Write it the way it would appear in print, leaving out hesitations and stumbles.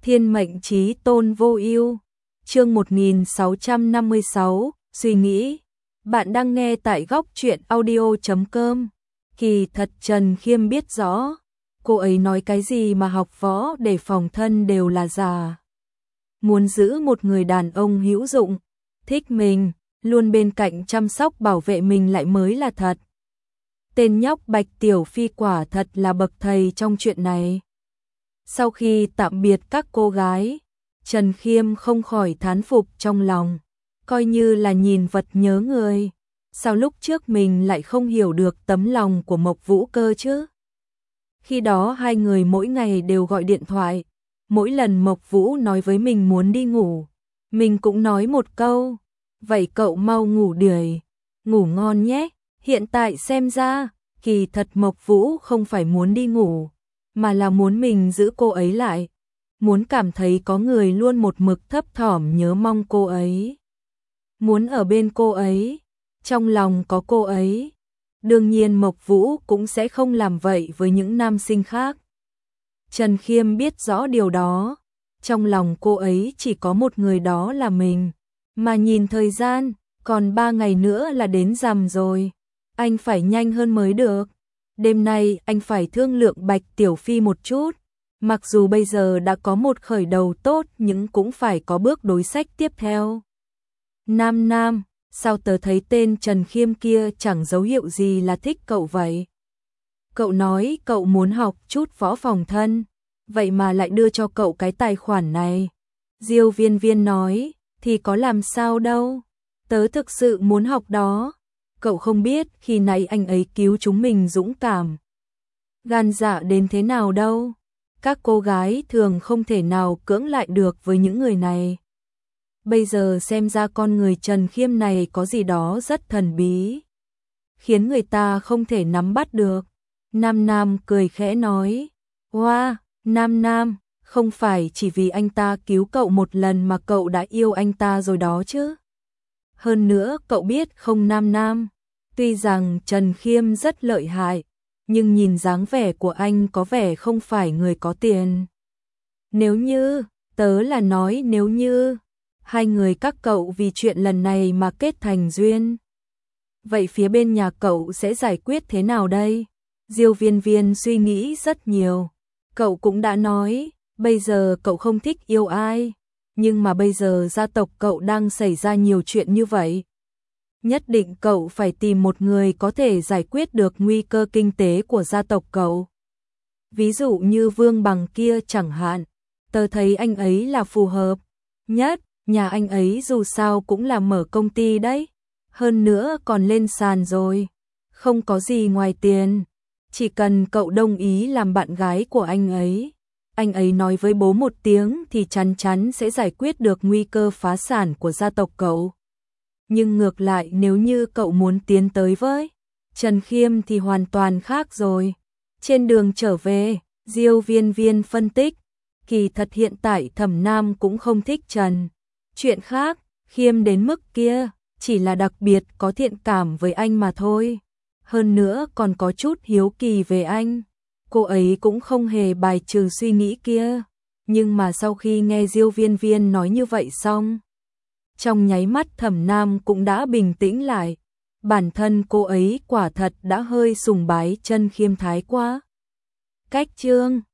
Thiên mệnh chí tôn vô ưu. Chương 1656, suy nghĩ. Bạn đang nghe tại góc truyện audio.com. Kỳ thật Trần Khiêm biết rõ, cô ấy nói cái gì mà học võ để phòng thân đều là giả. Muốn giữ một người đàn ông hữu dụng, thích mình, luôn bên cạnh chăm sóc bảo vệ mình lại mới là thật. Tên nhóc Bạch Tiểu Phi quả thật là bậc thầy trong chuyện này. Sau khi tạm biệt các cô gái, Trần Khiêm không khỏi thán phục trong lòng, coi như là nhìn vật nhớ người. Sao lúc trước mình lại không hiểu được tấm lòng của Mộc Vũ cơ chứ? Khi đó hai người mỗi ngày đều gọi điện thoại, mỗi lần Mộc Vũ nói với mình muốn đi ngủ, mình cũng nói một câu, vậy cậu mau ngủ đi, ngủ ngon nhé. Hiện tại xem ra, kỳ thật Mộc Vũ không phải muốn đi ngủ, mà là muốn mình giữ cô ấy lại, muốn cảm thấy có người luôn một mực thấp thỏm nhớ mong cô ấy, muốn ở bên cô ấy, trong lòng có cô ấy. Đương nhiên Mộc Vũ cũng sẽ không làm vậy với những nam sinh khác. Trần Khiêm biết rõ điều đó, trong lòng cô ấy chỉ có một người, đó là mình, mà nhìn thời gian, còn 3 ngày nữa là đến rằm rồi, anh phải nhanh hơn mới được. Đêm nay anh phải thương lượng Bạch Tiểu Phi một chút, mặc dù bây giờ đã có một khởi đầu tốt nhưng cũng phải có bước đối sách tiếp theo. Nam, sao tớ thấy tên Trần Khiêm kia chẳng dấu hiệu gì là thích cậu vậy? Cậu nói cậu muốn học chút võ phòng thân, vậy mà lại đưa cho cậu cái tài khoản này. Diêu Viên Viên nói, thì có làm sao đâu, tớ thực sự muốn học đó. Cậu không biết khi nãy anh ấy cứu chúng mình dũng cảm, gan dạ đến thế nào đâu. Các cô gái thường không thể nào cưỡng lại được với những người này. Bây giờ xem ra con người Trần Khiêm này có gì đó rất thần bí, khiến người ta không thể nắm bắt được. Nam cười khẽ nói, wow, Nam, không phải chỉ vì anh ta cứu cậu một lần mà cậu đã yêu anh ta rồi đó chứ. Hơn nữa cậu biết không Nam, tuy rằng Trần Khiêm rất lợi hại, nhưng nhìn dáng vẻ của anh có vẻ không phải người có tiền. Nếu như, tớ là nói nếu như, hai người các cậu vì chuyện lần này mà kết thành duyên, vậy phía bên nhà cậu sẽ giải quyết thế nào đây? Diêu Viên Viên suy nghĩ rất nhiều. Cậu cũng đã nói, bây giờ cậu không thích yêu ai, nhưng mà bây giờ gia tộc cậu đang xảy ra nhiều chuyện như vậy. Nhất định cậu phải tìm một người có thể giải quyết được nguy cơ kinh tế của gia tộc cậu. Ví dụ như Vương Bằng kia chẳng hạn, tớ thấy anh ấy là phù hợp nhất, nhà anh ấy dù sao cũng là mở công ty đấy, hơn nữa còn lên sàn rồi, không có gì ngoài tiền, chỉ cần cậu đồng ý làm bạn gái của anh ấy nói với bố một tiếng thì chắn chắn sẽ giải quyết được nguy cơ phá sản của gia tộc cậu. Nhưng ngược lại nếu như cậu muốn tiến tới với Trần Khiêm thì hoàn toàn khác rồi. Trên đường trở về, Diêu Viên Viên phân tích, kỳ thật hiện tại Thẩm Nam cũng không thích Trần. Chuyện khác, Khiêm đến mức kia, chỉ là đặc biệt có thiện cảm với anh mà thôi. Hơn nữa còn có chút hiếu kỳ về anh. Cô ấy cũng không hề bài trừ suy nghĩ kia. Nhưng mà sau khi nghe Diêu Viên Viên nói như vậy xong, trong nháy mắt Thẩm Nam cũng đã bình tĩnh lại. Bản thân cô ấy quả thật đã hơi sùng bái Trần Khiêm thái quá. Cách chương